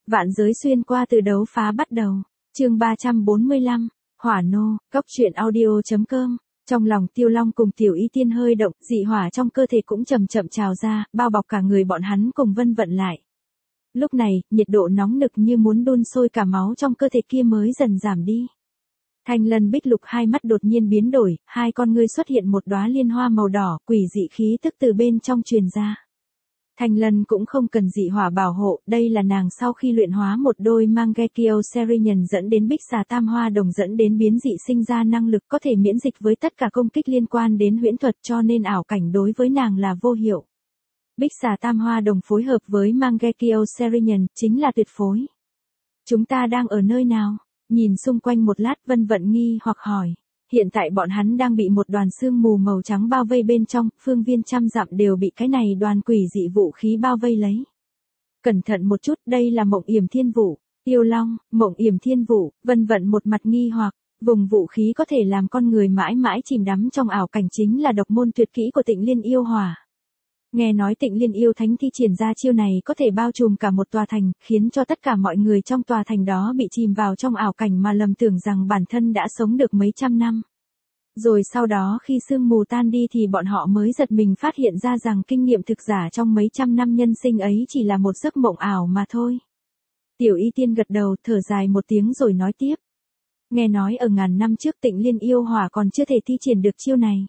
Vạn giới xuyên qua từ đấu phá bắt đầu. Chương 345, Hỏa nô, Cốc truyện audio.com. Trong lòng Tiêu Long cùng Tiểu Y Tiên hơi động, dị hỏa trong cơ thể cũng chậm chậm trào ra, bao bọc cả người bọn hắn cùng Vân Vận lại. Lúc này, nhiệt độ nóng nực như muốn đun sôi cả máu trong cơ thể kia mới dần giảm đi. Thanh Lân Bích Lục hai mắt đột nhiên biến đổi, hai con ngươi xuất hiện một đóa liên hoa màu đỏ, quỷ dị khí tức từ bên trong truyền ra. Thanh Lân cũng không cần dị hỏa bảo hộ, đây là nàng sau khi luyện hóa một đôi Mangekyo Serenian dẫn đến Bích Xà Tam Hoa Đồng dẫn đến biến dị sinh ra năng lực có thể miễn dịch với tất cả công kích liên quan đến huyễn thuật, cho nên ảo cảnh đối với nàng là vô hiệu. Bích Xà Tam Hoa Đồng phối hợp với Mangekyo Serenian chính là tuyệt phối. Chúng ta đang ở nơi nào? Nhìn xung quanh một lát, Vân Vận nghi hoặc hỏi. Hiện tại bọn hắn đang bị một đoàn sương mù màu trắng bao vây bên trong, phương viên trăm dặm đều bị cái này đoàn quỷ dị vũ khí bao vây lấy. Cẩn thận một chút, đây là Mộng Yểm Thiên Vũ. Tiêu Long, Mộng Yểm Thiên Vũ, Vân Vận một mặt nghi hoặc, vùng vũ khí có thể làm con người mãi mãi chìm đắm trong ảo cảnh chính là độc môn tuyệt kỹ của Tịnh Liên Yêu Hỏa. Nghe nói Tịnh Liên Yêu Thánh thi triển ra chiêu này có thể bao trùm cả một tòa thành, khiến cho tất cả mọi người trong tòa thành đó bị chìm vào trong ảo cảnh mà lầm tưởng rằng bản thân đã sống được mấy trăm năm. Rồi sau đó khi sương mù tan đi thì bọn họ mới giật mình phát hiện ra rằng kinh nghiệm thực giả trong mấy trăm năm nhân sinh ấy chỉ là một giấc mộng ảo mà thôi. Tiểu Y Tiên gật đầu, thở dài một tiếng rồi nói tiếp. Nghe nói ở ngàn năm trước Tịnh Liên Yêu Hỏa còn chưa thể thi triển được chiêu này.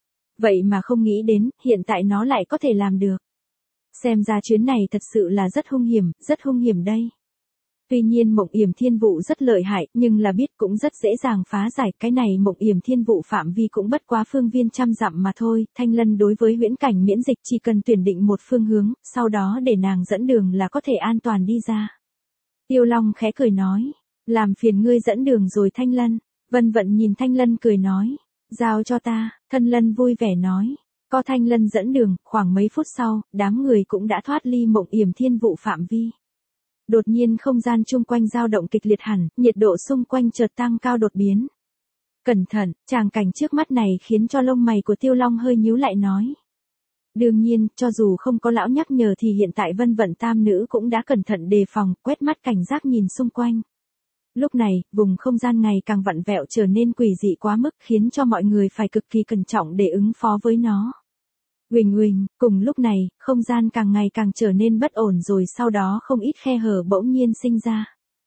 Vậy mà không nghĩ đến, hiện tại nó lại có thể làm được. Xem ra chuyến này thật sự là rất hung hiểm đây. Tuy nhiên Mộng Yểm Thiên Vũ rất lợi hại, nhưng là biết cũng rất dễ dàng phá giải, cái này Mộng Yểm Thiên Vũ phạm vi cũng bất quá phương viên trăm dặm mà thôi. Thanh Lân đối với huyễn cảnh miễn dịch chỉ cần tuyển định một phương hướng, sau đó để nàng dẫn đường là có thể an toàn đi ra. Tiêu Long khẽ cười nói, làm phiền ngươi dẫn đường rồi Thanh Lân. Vân Vận nhìn Thanh Lân cười nói, giao cho ta. Thanh Lân vui vẻ nói, có Thanh Lân dẫn đường, khoảng mấy phút sau, đám người cũng đã thoát ly Mộng Yểm Thiên Vũ phạm vi. Đột nhiên không gian chung quanh dao động kịch liệt hẳn, nhiệt độ xung quanh chợt tăng cao đột biến. Cẩn thận, tràng cảnh trước mắt này khiến cho lông mày của Tiêu Long hơi nhíu lại nói. Đương nhiên, cho dù không có lão nhắc nhở thì hiện tại Vân Vận tam nữ cũng đã cẩn thận đề phòng, quét mắt cảnh giác nhìn xung quanh. Lúc này, vùng không gian ngày càng vặn vẹo trở nên quỷ dị quá mức khiến cho mọi người phải cực kỳ cẩn trọng để ứng phó với nó. Huỳnh, cùng lúc này, không gian càng ngày càng trở nên bất ổn rồi sau đó không ít khe hở bỗng nhiên sinh ra.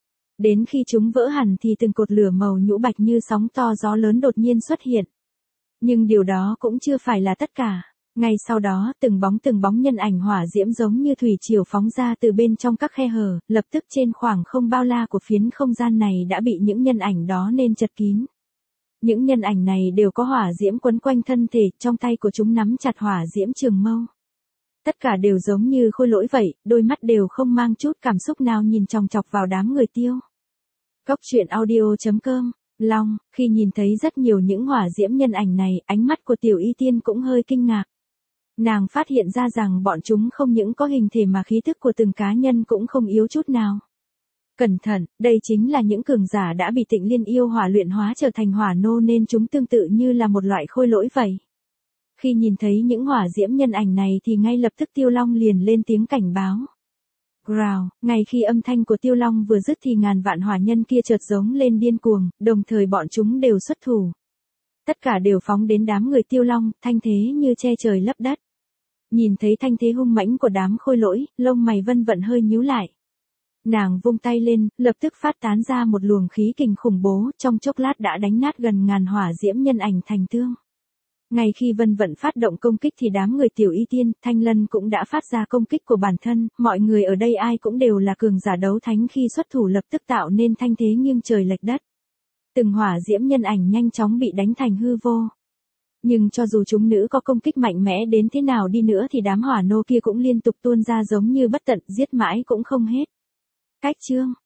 Đến khi chúng vỡ hẳn thì từng cột lửa màu nhũ bạch như sóng to gió lớn đột nhiên xuất hiện. Nhưng điều đó cũng chưa phải là tất cả. Ngay sau đó, từng bóng nhân ảnh hỏa diễm giống như thủy triều phóng ra từ bên trong các khe hở, lập tức trên khoảng không bao la của phiến không gian này đã bị những nhân ảnh đó nên chật kín. Những nhân ảnh này đều có hỏa diễm quấn quanh thân thể, trong tay của chúng nắm chặt hỏa diễm trường mâu. Tất cả đều giống như khôi lỗi vậy, đôi mắt đều không mang chút cảm xúc nào nhìn chòng chọc vào đám người Tiêu. Cốc truyện audio.com. Long, khi nhìn thấy rất nhiều những hỏa diễm nhân ảnh này, ánh mắt của Tiểu Y Tiên cũng hơi kinh ngạc. Nàng phát hiện ra rằng bọn chúng không những có hình thể mà khí thức của từng cá nhân cũng không yếu chút nào. Cẩn thận, đây chính là những cường giả đã bị Tịnh Liên Yêu Hỏa luyện hóa trở thành hỏa nô nên chúng tương tự như là một loại khôi lỗi vậy. Khi nhìn thấy những hỏa diễm nhân ảnh này thì ngay lập tức Tiêu Long liền lên tiếng cảnh báo. Growl, ngay khi âm thanh của Tiêu Long vừa dứt thì ngàn vạn hỏa nhân kia chợt giống lên điên cuồng, đồng thời bọn chúng đều xuất thủ. Tất cả đều phóng đến đám người Tiêu Long, thanh thế như che trời lấp đất. Nhìn thấy thanh thế hung mãnh của đám khôi lỗi, lông mày Vân Vận hơi nhíu lại. Nàng vung tay lên, lập tức phát tán ra một luồng khí kình khủng bố, trong chốc lát đã đánh nát gần ngàn hỏa diễm nhân ảnh thành tương. Ngay khi Vân Vận phát động công kích thì đám người Tiểu Y Tiên, Thanh Lân cũng đã phát ra công kích của bản thân, mọi người ở đây ai cũng đều là cường giả đấu thánh khi xuất thủ lập tức tạo nên thanh thế nghiêng trời lệch đất. Từng hỏa diễm nhân ảnh nhanh chóng bị đánh thành hư vô. Nhưng cho dù chúng nữ có công kích mạnh mẽ đến thế nào đi nữa thì đám hỏa nô kia cũng liên tục tuôn ra giống như bất tận, giết mãi cũng không hết. Cách chương,